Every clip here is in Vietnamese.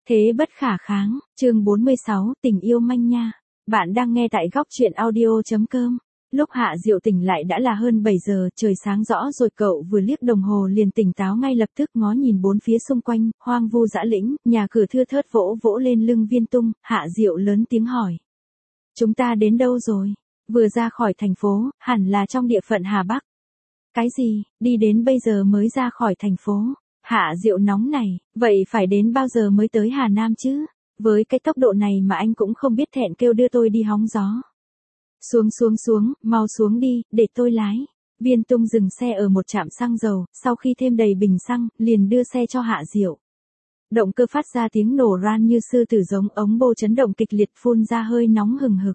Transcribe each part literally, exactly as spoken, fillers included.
Thế bất khả kháng, chương bốn mươi sáu, tình yêu manh nha. Bạn đang nghe tại góc truyện audio.com. Lúc Hạ Diệu tỉnh lại đã là hơn bảy giờ, trời sáng rõ rồi, cậu vừa liếc đồng hồ liền tỉnh táo ngay lập tức, ngó nhìn bốn phía xung quanh, hoang vu dã lĩnh, nhà cửa thưa thớt. Vỗ vỗ lên lưng Viên Tung, Hạ Diệu lớn tiếng hỏi. Chúng ta đến đâu rồi? Vừa ra khỏi thành phố, hẳn là trong địa phận Hà Bắc. Cái gì, đi đến bây giờ mới ra khỏi thành phố? Hạ Diệu nóng này, vậy phải đến bao giờ mới tới Hà Nam chứ? Với cái tốc độ này mà anh cũng không biết thẹn kêu đưa tôi đi hóng gió. Xuống xuống xuống, mau xuống đi, để tôi lái. Viên Tung dừng xe ở một trạm xăng dầu, sau khi thêm đầy bình xăng, liền đưa xe cho Hạ Diệu. Động cơ phát ra tiếng nổ ran như sư tử giống, ống bô chấn động kịch liệt phun ra hơi nóng hừng hực.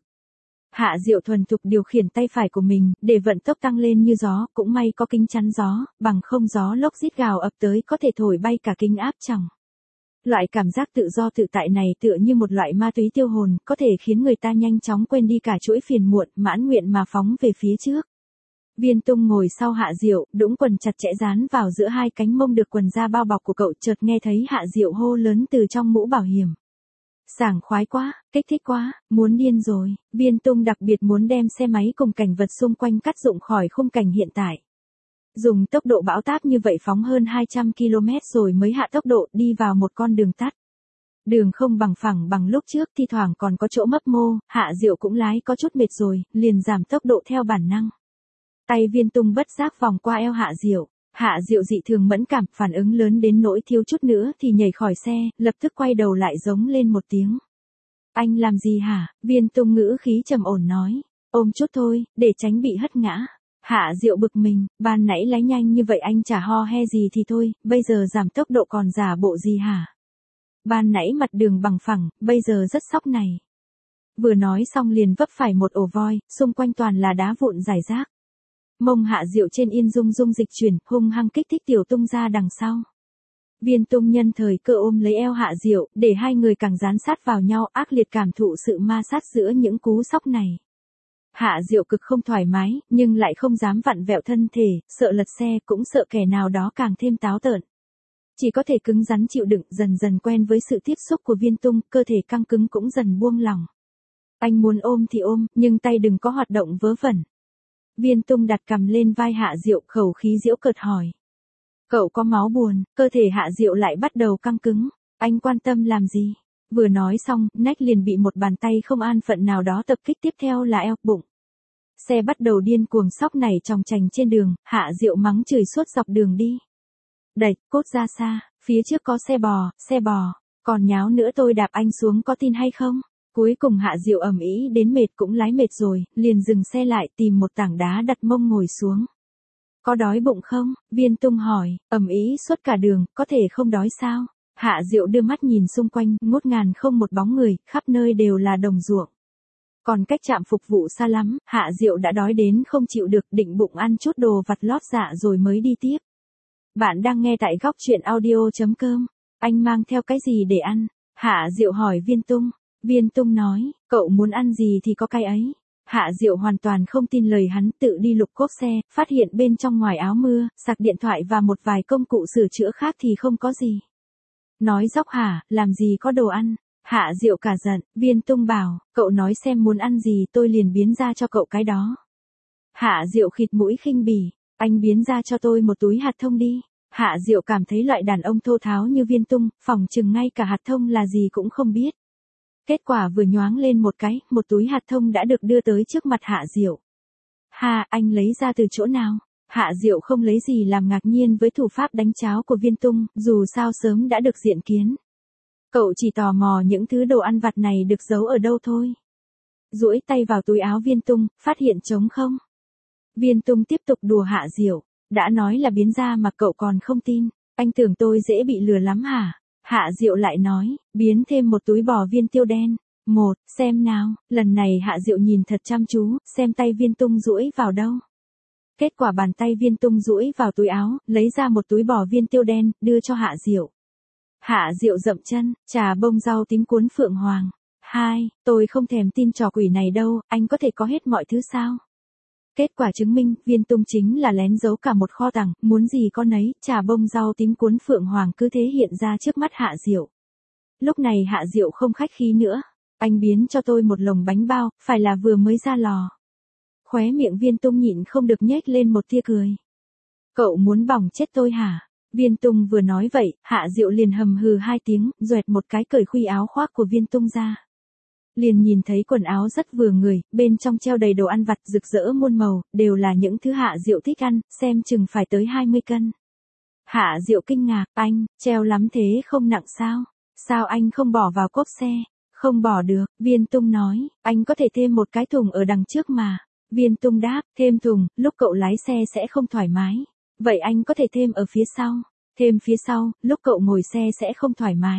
Hạ Diệu thuần thục điều khiển tay phải của mình, để vận tốc tăng lên như gió, cũng may có kính chắn gió, bằng không gió lốc rít gào ập tới có thể thổi bay cả kính áp tròng. Loại cảm giác tự do tự tại này tựa như một loại ma túy tiêu hồn, có thể khiến người ta nhanh chóng quên đi cả chuỗi phiền muộn, mãn nguyện mà phóng về phía trước. Viên Tung ngồi sau Hạ Diệu, đũng quần chặt chẽ dán vào giữa hai cánh mông được quần da bao bọc của cậu, chợt nghe thấy Hạ Diệu hô lớn từ trong mũ bảo hiểm. Sảng khoái quá, kích thích quá, muốn điên rồi. Viên Tung đặc biệt muốn đem xe máy cùng cảnh vật xung quanh cắt dụng khỏi khung cảnh hiện tại. Dùng tốc độ bão táp như vậy phóng hơn hai trăm ki lô mét rồi mới hạ tốc độ đi vào một con đường tắt. Đường không bằng phẳng bằng lúc trước, thi thoảng còn có chỗ mấp mô, Hạ Diệu cũng lái có chút mệt rồi, liền giảm tốc độ theo bản năng. Tay Viên Tung bất giác vòng qua eo Hạ Diệu. Hạ Diệu dị thường mẫn cảm, phản ứng lớn đến nỗi thiếu chút nữa thì nhảy khỏi xe, lập tức quay đầu lại giống lên một tiếng. Anh làm gì hả? Viên Tung ngữ khí trầm ổn nói. Ôm chút thôi, để tránh bị hất ngã. Hạ Diệu bực mình, ban nãy lái nhanh như vậy anh chả ho he gì thì thôi, bây giờ giảm tốc độ còn giả bộ gì hả? Ban nãy mặt đường bằng phẳng, bây giờ rất sóc này. Vừa nói xong liền vấp phải một ổ voi, xung quanh toàn là đá vụn rải rác. Mông Hạ Diệu trên yên rung rung dịch chuyển, hung hăng kích thích Tiểu Tung ra đằng sau. Viên Tung nhân thời cơ ôm lấy eo Hạ Diệu, để hai người càng dán sát vào nhau, ác liệt cảm thụ sự ma sát giữa những cú sóc này. Hạ Diệu cực không thoải mái, nhưng lại không dám vặn vẹo thân thể, sợ lật xe, cũng sợ kẻ nào đó càng thêm táo tợn. Chỉ có thể cứng rắn chịu đựng, dần dần quen với sự tiếp xúc của Viên Tung, cơ thể căng cứng cũng dần buông lỏng. Anh muốn ôm thì ôm, nhưng tay đừng có hoạt động vớ vẩn. Viên Tung đặt cằm lên vai Hạ Diệu, khẩu khí giễu cợt hỏi. Cậu có máu buồn? Cơ thể Hạ Diệu lại bắt đầu căng cứng. Anh quan tâm làm gì? Vừa nói xong, nách liền bị một bàn tay không an phận nào đó tập kích, tiếp theo là eo, bụng. Xe bắt đầu điên cuồng sóc nảy chòng chành trên đường, Hạ Diệu mắng chửi suốt dọc đường đi. Đẩy, cốt ra xa, phía trước có xe bò, xe bò, còn nháo nữa tôi đạp anh xuống có tin hay không? Cuối cùng Hạ Diệu ầm ĩ đến mệt cũng lái mệt rồi, liền dừng xe lại tìm một tảng đá đặt mông ngồi xuống. Có đói bụng không? Viên Tung hỏi, ầm ĩ suốt cả đường, có thể không đói sao? Hạ Diệu đưa mắt nhìn xung quanh, ngút ngàn không một bóng người, khắp nơi đều là đồng ruộng. Còn cách trạm phục vụ xa lắm, Hạ Diệu đã đói đến không chịu được, định bụng ăn chút đồ vặt lót dạ rồi mới đi tiếp. Bạn đang nghe tại góc truyện audio.com. Anh mang theo cái gì để ăn? Hạ Diệu hỏi Viên Tung. Viên Tung nói, cậu muốn ăn gì thì có cái ấy. Hạ Diệu hoàn toàn không tin lời hắn, tự đi lục cốp xe, phát hiện bên trong ngoài áo mưa, sạc điện thoại và một vài công cụ sửa chữa khác thì không có gì. Nói dóc hả, làm gì có đồ ăn? Hạ Diệu cả giận, Viên Tung bảo, cậu nói xem muốn ăn gì tôi liền biến ra cho cậu cái đó. Hạ Diệu khịt mũi khinh bỉ, anh biến ra cho tôi một túi hạt thông đi. Hạ Diệu cảm thấy loại đàn ông thô tháo như Viên Tung, phỏng chừng ngay cả hạt thông là gì cũng không biết. Kết quả vừa nhoáng lên một cái, một túi hạt thông đã được đưa tới trước mặt Hạ Diệu. Ha, anh lấy ra từ chỗ nào? Hạ Diệu không lấy gì làm ngạc nhiên với thủ pháp đánh cháo của Viên Tung, dù sao sớm đã được diện kiến. Cậu chỉ tò mò những thứ đồ ăn vặt này được giấu ở đâu thôi. Duỗi tay vào túi áo Viên Tung, phát hiện trống không. Viên Tung tiếp tục đùa Hạ Diệu, đã nói là biến ra mà cậu còn không tin, anh tưởng tôi dễ bị lừa lắm hả? Hạ Diệu lại nói, biến thêm một túi bò viên tiêu đen. Một, xem nào, lần này Hạ Diệu nhìn thật chăm chú, xem tay Viên Tung duỗi vào đâu. Kết quả bàn tay Viên Tung duỗi vào túi áo, lấy ra một túi bò viên tiêu đen, đưa cho Hạ Diệu. Hạ Diệu dậm chân, trà bông rau tím cuốn phượng hoàng. Hai, tôi không thèm tin trò quỷ này đâu, anh có thể có hết mọi thứ sao? Kết quả chứng minh, Viên Tung chính là lén giấu cả một kho tàng, muốn gì có nấy, trà bông rau tím cuốn phượng hoàng cứ thế hiện ra trước mắt Hạ Diệu. Lúc này Hạ Diệu không khách khí nữa. Anh biến cho tôi một lồng bánh bao, phải là vừa mới ra lò. Khóe miệng Viên Tung nhịn không được nhếch lên một tia cười. Cậu muốn bỏng chết tôi hả? Viên Tung vừa nói vậy, Hạ Diệu liền hầm hừ hai tiếng, duệt một cái cởi khuy áo khoác của Viên Tung ra. Liền nhìn thấy quần áo rất vừa người, bên trong treo đầy đồ ăn vặt rực rỡ muôn màu, đều là những thứ Hạ Diệu thích ăn, xem chừng phải tới hai mươi cân. Hạ Diệu kinh ngạc, anh, treo lắm thế không nặng sao? Sao anh không bỏ vào cốp xe? Không bỏ được, Viên Tung nói, anh có thể thêm một cái thùng ở đằng trước mà. Viên Tung đáp, thêm thùng, lúc cậu lái xe sẽ không thoải mái. Vậy anh có thể thêm ở phía sau. Thêm phía sau, lúc cậu ngồi xe sẽ không thoải mái.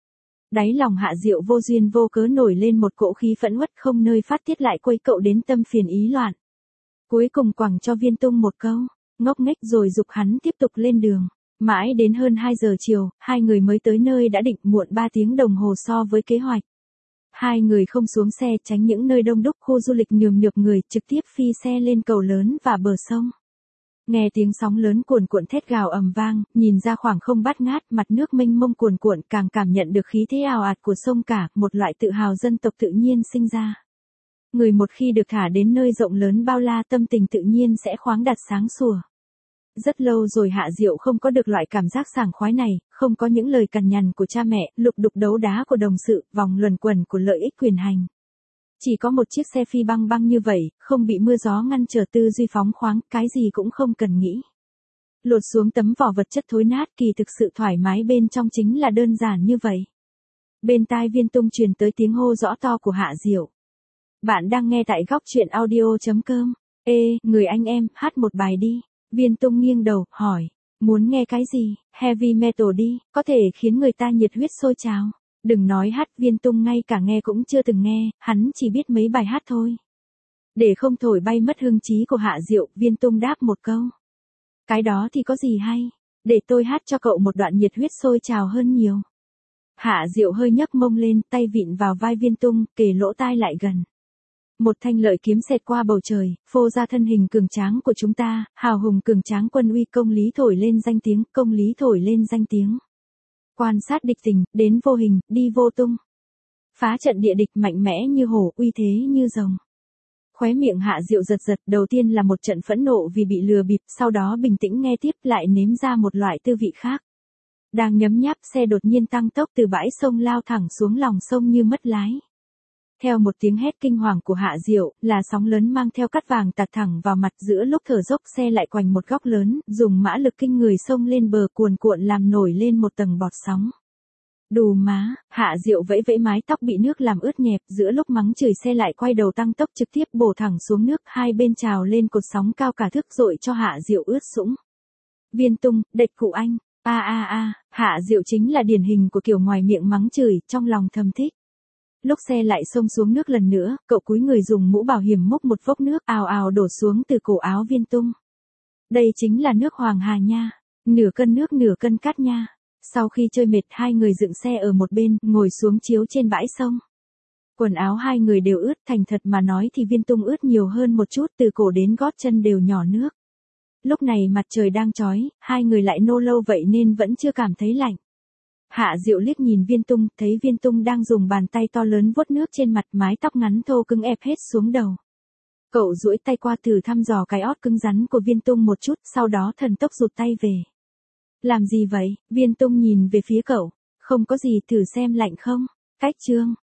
Đáy lòng Hạ Diệu vô duyên vô cớ nổi lên một cỗ khí phẫn uất không nơi phát tiết lại quấy cậu đến tâm phiền ý loạn. Cuối cùng quẳng cho Viên Tung một câu, ngốc nghếch rồi giục hắn tiếp tục lên đường. Mãi đến hơn hai giờ chiều, hai người mới tới nơi đã định, muộn ba tiếng đồng hồ so với kế hoạch. Hai người không xuống xe tránh những nơi đông đúc khu du lịch nhườm nượp người, trực tiếp phi xe lên cầu lớn và bờ sông. Nghe tiếng sóng lớn cuồn cuộn thét gào ầm vang, nhìn ra khoảng không bát ngát, mặt nước mênh mông cuồn cuộn, càng cảm nhận được khí thế ào ạt của sông cả, một loại tự hào dân tộc tự nhiên sinh ra. Người một khi được thả đến nơi rộng lớn bao la, tâm tình tự nhiên sẽ khoáng đạt sáng sủa. Rất lâu rồi Hạ Diệu không có được loại cảm giác sảng khoái này, không có những lời cằn nhằn của cha mẹ, lục đục đấu đá của đồng sự, vòng luẩn quẩn của lợi ích quyền hành. Chỉ có một chiếc xe phi băng băng như vậy, không bị mưa gió ngăn trở, tư duy phóng khoáng, cái gì cũng không cần nghĩ. Lột xuống tấm vỏ vật chất thối nát, kỳ thực sự thoải mái bên trong chính là đơn giản như vậy. Bên tai Viên Tung truyền tới tiếng hô rõ to của Hạ Diệu. Bạn đang nghe tại góc truyện audio chấm com. Ê, người anh em, hát một bài đi. Viên Tung nghiêng đầu, hỏi. Muốn nghe cái gì? Heavy metal đi, có thể khiến người ta nhiệt huyết sôi trào. Đừng nói hát, Viên Tung ngay cả nghe cũng chưa từng nghe, hắn chỉ biết mấy bài hát thôi. Để không thổi bay mất hương trí của Hạ Diệu, Viên Tung đáp một câu. Cái đó thì có gì hay? Để tôi hát cho cậu một đoạn nhiệt huyết sôi trào hơn nhiều. Hạ Diệu hơi nhấc mông lên, tay vịn vào vai Viên Tung, kề lỗ tai lại gần. Một thanh lợi kiếm xẹt qua bầu trời, phô ra thân hình cường tráng của chúng ta, hào hùng cường tráng quân uy, công lý thổi lên danh tiếng, công lý thổi lên danh tiếng. Quan sát địch tình, đến vô hình, đi vô tung. Phá trận địa địch mạnh mẽ như hổ, uy thế như rồng. Khóe miệng Hạ Diệu giật giật, đầu tiên là một trận phẫn nộ vì bị lừa bịp, sau đó bình tĩnh nghe tiếp, lại nếm ra một loại tư vị khác. Đang nhấm nháp, xe đột nhiên tăng tốc từ bãi sông lao thẳng xuống lòng sông như mất lái. Theo một tiếng hét kinh hoàng của Hạ Diệu, là sóng lớn mang theo cát vàng tạt thẳng vào mặt, giữa lúc thở dốc xe lại quành một góc lớn, dùng mã lực kinh người xông lên bờ, cuồn cuộn làm nổi lên một tầng bọt sóng. Đù má, Hạ Diệu vẫy vẫy mái tóc bị nước làm ướt nhẹp, giữa lúc mắng chửi xe lại quay đầu tăng tốc trực tiếp bổ thẳng xuống nước, hai bên trào lên cột sóng cao cả thước dội cho Hạ Diệu ướt sũng. Viên Tung, đệt cụ anh, a a a, Hạ Diệu chính là điển hình của kiểu ngoài miệng mắng chửi, trong lòng thầm thích. Lúc xe lại xông xuống nước lần nữa, cậu cúi người dùng mũ bảo hiểm múc một vốc nước ào ào đổ xuống từ cổ áo Viên Tung. Đây chính là nước Hoàng Hà nha, nửa cân nước nửa cân cát nha. Sau khi chơi mệt, hai người dựng xe ở một bên, ngồi xuống chiếu trên bãi sông. Quần áo hai người đều ướt, thành thật mà nói thì Viên Tung ướt nhiều hơn một chút, từ cổ đến gót chân đều nhỏ nước. Lúc này mặt trời đang chói, hai người lại nô lâu vậy nên vẫn chưa cảm thấy lạnh. Hạ Diệu liếc nhìn Viên Tung, thấy Viên Tung đang dùng bàn tay to lớn vuốt nước trên mặt, mái tóc ngắn thô cứng ép hết xuống đầu. Cậu duỗi tay qua thử thăm dò cái ót cứng rắn của Viên Tung một chút, sau đó thần tốc rụt tay về. Làm gì vậy? Viên Tung nhìn về phía cậu. Không có gì, thử xem lạnh không? Cách chương.